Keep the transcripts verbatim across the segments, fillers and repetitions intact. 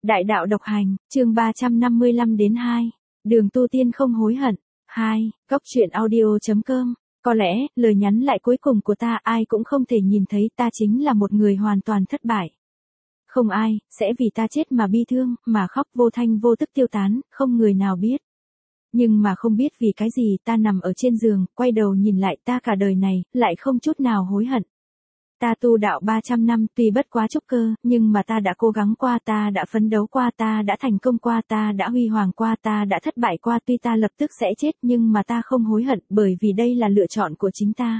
Đại đạo độc hành, chương ba trăm năm mươi lăm đến hai. Đường tu tiên không hối hận. hai. Góc truyện audio.com. Có lẽ, lời nhắn lại cuối cùng của ta ai cũng không thể nhìn thấy ta chính là một người hoàn toàn thất bại. Không ai, sẽ vì ta chết mà bi thương, mà khóc vô thanh vô tức tiêu tán, không người nào biết. Nhưng mà không biết vì cái gì ta nằm ở trên giường, quay đầu nhìn lại ta cả đời này, lại không chút nào hối hận. Ta tu đạo ba trăm năm tuy bất quá trúc cơ, nhưng mà ta đã cố gắng qua, ta đã phấn đấu qua, ta đã thành công qua, ta đã huy hoàng qua, ta đã thất bại qua, tuy ta lập tức sẽ chết nhưng mà ta không hối hận bởi vì đây là lựa chọn của chính ta.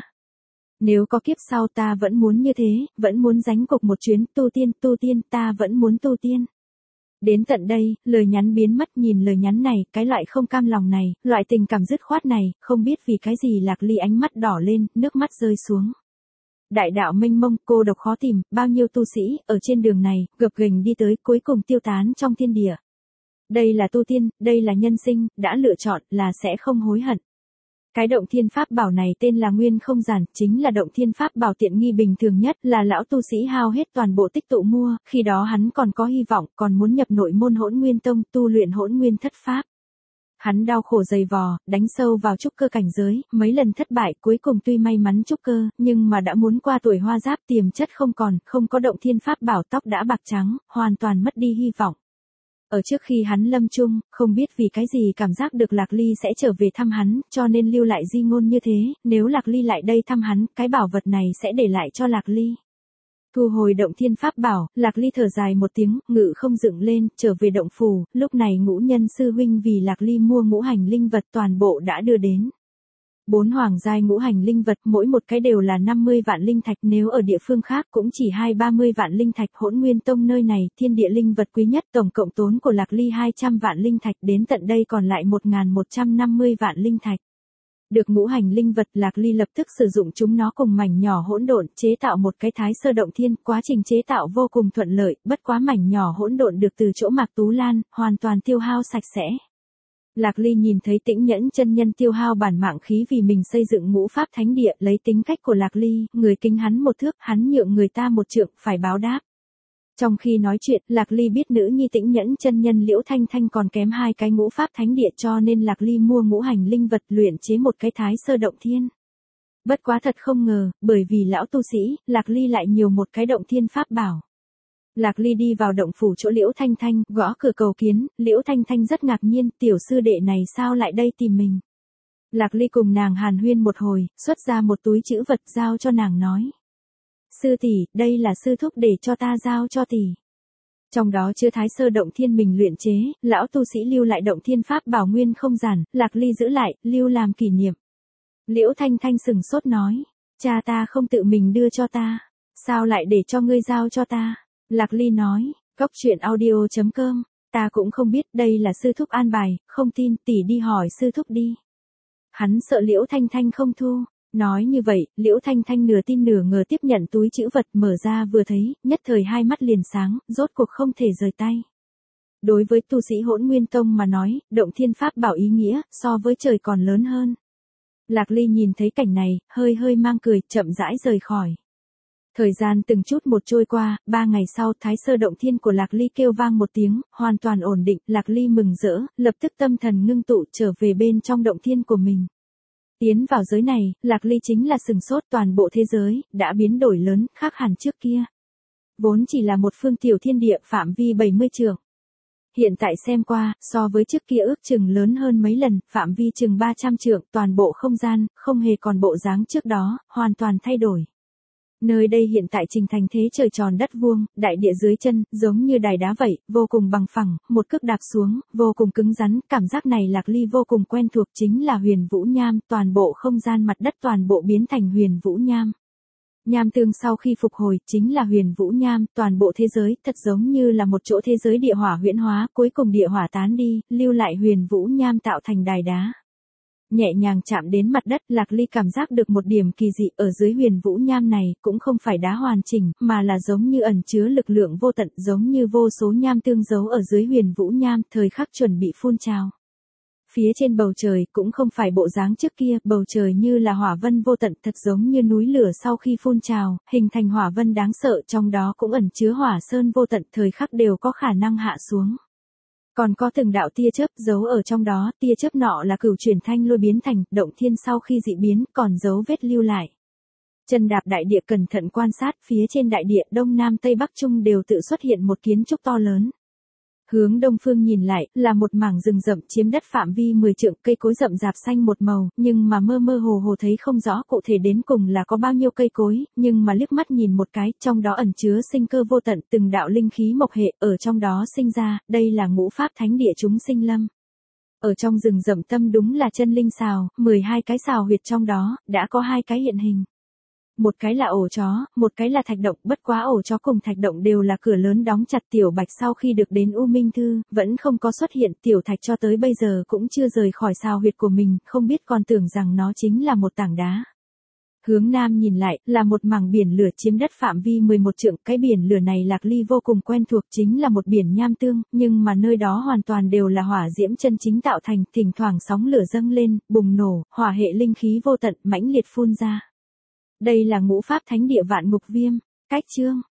Nếu có kiếp sau ta vẫn muốn như thế, vẫn muốn gánh cục một chuyến tu tiên, tu tiên, ta vẫn muốn tu tiên. Đến tận đây, lời nhắn biến mất, nhìn lời nhắn này, cái loại không cam lòng này, loại tình cảm dứt khoát này, không biết vì cái gì Lạc Ly ánh mắt đỏ lên, nước mắt rơi xuống. Đại đạo mênh mông, cô độc khó tìm, bao nhiêu tu sĩ, ở trên đường này, gập ghềnh đi tới, cuối cùng tiêu tán trong thiên địa. Đây là tu tiên, đây là nhân sinh, đã lựa chọn, là sẽ không hối hận. Cái động thiên pháp bảo này tên là Nguyên Không Giản, chính là động thiên pháp bảo tiện nghi bình thường nhất, là lão tu sĩ hao hết toàn bộ tích tụ mua, khi đó hắn còn có hy vọng, còn muốn nhập nội môn Hỗn Nguyên Tông, tu luyện Hỗn Nguyên Thất Pháp. Hắn đau khổ dày vò, đánh sâu vào trúc cơ cảnh giới, mấy lần thất bại, cuối cùng tuy may mắn trúc cơ, nhưng mà đã muốn qua tuổi hoa giáp, tiềm chất không còn, không có động thiên pháp bảo, tóc đã bạc trắng, hoàn toàn mất đi hy vọng. Ở trước khi hắn lâm chung, không biết vì cái gì cảm giác được Lạc Ly sẽ trở về thăm hắn, cho nên lưu lại di ngôn như thế, nếu Lạc Ly lại đây thăm hắn, cái bảo vật này sẽ để lại cho Lạc Ly. Thu hồi động thiên pháp bảo, Lạc Ly thở dài một tiếng, ngự không dựng lên, trở về động phủ, lúc này ngũ nhân sư huynh vì Lạc Ly mua ngũ hành linh vật toàn bộ đã đưa đến. Bốn hoàng giai ngũ hành linh vật, mỗi một cái đều là năm mươi vạn linh thạch, nếu ở địa phương khác cũng chỉ hai ba mươi vạn linh thạch. Hỗn Nguyên Tông nơi này, thiên địa linh vật quý nhất, tổng cộng tốn của Lạc Ly hai trăm vạn linh thạch, đến tận đây còn lại một nghìn một trăm năm mươi vạn linh thạch. Được ngũ hành linh vật, Lạc Ly lập tức sử dụng chúng nó cùng mảnh nhỏ hỗn độn, chế tạo một cái Thái Sơ Động Thiên, quá trình chế tạo vô cùng thuận lợi, bất quá mảnh nhỏ hỗn độn được từ chỗ Mạc Tú Lan, hoàn toàn tiêu hao sạch sẽ. Lạc Ly nhìn thấy Tĩnh Nhẫn chân nhân tiêu hao bản mạng khí vì mình xây dựng ngũ pháp thánh địa, lấy tính cách của Lạc Ly, người kính hắn một thước, hắn nhượng người ta một trượng, phải báo đáp. Trong khi nói chuyện, Lạc Ly biết nữ nhi Tĩnh Nhẫn chân nhân Liễu Thanh Thanh còn kém hai cái ngũ pháp thánh địa, cho nên Lạc Ly mua ngũ hành linh vật luyện chế một cái Thái Sơ Động Thiên. Bất quá thật không ngờ, bởi vì lão tu sĩ, Lạc Ly lại nhiều một cái động thiên pháp bảo. Lạc Ly đi vào động phủ chỗ Liễu Thanh Thanh, gõ cửa cầu kiến, Liễu Thanh Thanh rất ngạc nhiên, tiểu sư đệ này sao lại đây tìm mình. Lạc Ly cùng nàng hàn huyên một hồi, xuất ra một túi trữ vật giao cho nàng nói. Sư tỷ, đây là sư thúc để cho ta giao cho tỷ. Trong đó chứa Thái Sơ Động Thiên mình luyện chế, lão tu sĩ lưu lại động thiên pháp bảo Nguyên Không Giản, Lạc Ly giữ lại, lưu làm kỷ niệm. Liễu Thanh Thanh sừng sốt nói, cha ta không tự mình đưa cho ta, sao lại để cho ngươi giao cho ta? Lạc Ly nói, góc truyện audio.com, ta cũng không biết, đây là sư thúc an bài, không tin tỷ đi hỏi sư thúc đi. Hắn sợ Liễu Thanh Thanh không thu, nói như vậy, Liễu Thanh Thanh nửa tin nửa ngờ tiếp nhận túi trữ vật, mở ra vừa thấy, nhất thời hai mắt liền sáng, rốt cuộc không thể rời tay. Đối với tu sĩ Hỗn Nguyên Tông mà nói, động thiên pháp bảo ý nghĩa, so với trời còn lớn hơn. Lạc Ly nhìn thấy cảnh này, hơi hơi mang cười, chậm rãi rời khỏi. Thời gian từng chút một trôi qua, ba ngày sau Thái Sơ Động Thiên của Lạc Ly kêu vang một tiếng, hoàn toàn ổn định, Lạc Ly mừng rỡ, lập tức tâm thần ngưng tụ trở về bên trong động thiên của mình. Tiến vào giới này, Lạc Ly chính là sừng sốt, toàn bộ thế giới, đã biến đổi lớn, khác hẳn trước kia. Vốn chỉ là một phương tiểu thiên địa phạm vi bảy mươi trượng. Hiện tại xem qua, so với trước kia ước chừng lớn hơn mấy lần, phạm vi chừng ba trăm trượng, toàn bộ không gian, không hề còn bộ dáng trước đó, hoàn toàn thay đổi. Nơi đây hiện tại trình thành thế trời tròn đất vuông, đại địa dưới chân, giống như đài đá vậy, vô cùng bằng phẳng, một cước đạp xuống, vô cùng cứng rắn, cảm giác này Lạc Ly vô cùng quen thuộc, chính là Huyền Vũ Nham, toàn bộ không gian mặt đất toàn bộ biến thành Huyền Vũ Nham. Nham tương sau khi phục hồi, chính là Huyền Vũ Nham, toàn bộ thế giới, thật giống như là một chỗ thế giới địa hỏa huyễn hóa, cuối cùng địa hỏa tán đi, lưu lại Huyền Vũ Nham tạo thành đài đá. Nhẹ nhàng chạm đến mặt đất, Lạc Ly cảm giác được một điểm kỳ dị, ở dưới Huyền Vũ Nham này, cũng không phải đá hoàn chỉnh, mà là giống như ẩn chứa lực lượng vô tận, giống như vô số nham tương giấu ở dưới Huyền Vũ Nham, thời khắc chuẩn bị phun trào. Phía trên bầu trời cũng không phải bộ dáng trước kia, bầu trời như là hỏa vân vô tận, thật giống như núi lửa sau khi phun trào, hình thành hỏa vân đáng sợ, trong đó cũng ẩn chứa hỏa sơn vô tận, thời khắc đều có khả năng hạ xuống. Còn có từng đạo tia chớp giấu ở trong đó, tia chớp nọ là cửu chuyển thanh lôi biến thành, động thiên sau khi dị biến, còn dấu vết lưu lại. Chân đạp đại địa cẩn thận quan sát, phía trên đại địa đông nam tây bắc trung đều tự xuất hiện một kiến trúc to lớn. Hướng đông phương nhìn lại, là một mảng rừng rậm chiếm đất phạm vi mười trượng, cây cối rậm rạp xanh một màu, nhưng mà mơ mơ hồ hồ thấy không rõ cụ thể đến cùng là có bao nhiêu cây cối, nhưng mà liếc mắt nhìn một cái, trong đó ẩn chứa sinh cơ vô tận, từng đạo linh khí mộc hệ, ở trong đó sinh ra, đây là ngũ pháp thánh địa chúng sinh lâm. Ở trong rừng rậm tâm đúng là chân linh sào, mười hai cái sào huyệt trong đó, đã có hai cái hiện hình. Một cái là ổ chó, một cái là thạch động, bất quá ổ chó cùng thạch động đều là cửa lớn đóng chặt. Tiểu Bạch sau khi được đến U Minh Thư, vẫn không có xuất hiện, Tiểu Thạch cho tới bây giờ cũng chưa rời khỏi sào huyệt của mình, không biết còn tưởng rằng nó chính là một tảng đá. Hướng nam nhìn lại, là một mảng biển lửa chiếm đất phạm vi mười một trượng, cái biển lửa này Lạc Ly vô cùng quen thuộc, chính là một biển nham tương, nhưng mà nơi đó hoàn toàn đều là hỏa diễm chân chính tạo thành, thỉnh thoảng sóng lửa dâng lên, bùng nổ, hỏa hệ linh khí vô tận, mãnh liệt phun ra. Đây là ngũ pháp thánh địa Vạn Ngục Viêm. Cách chương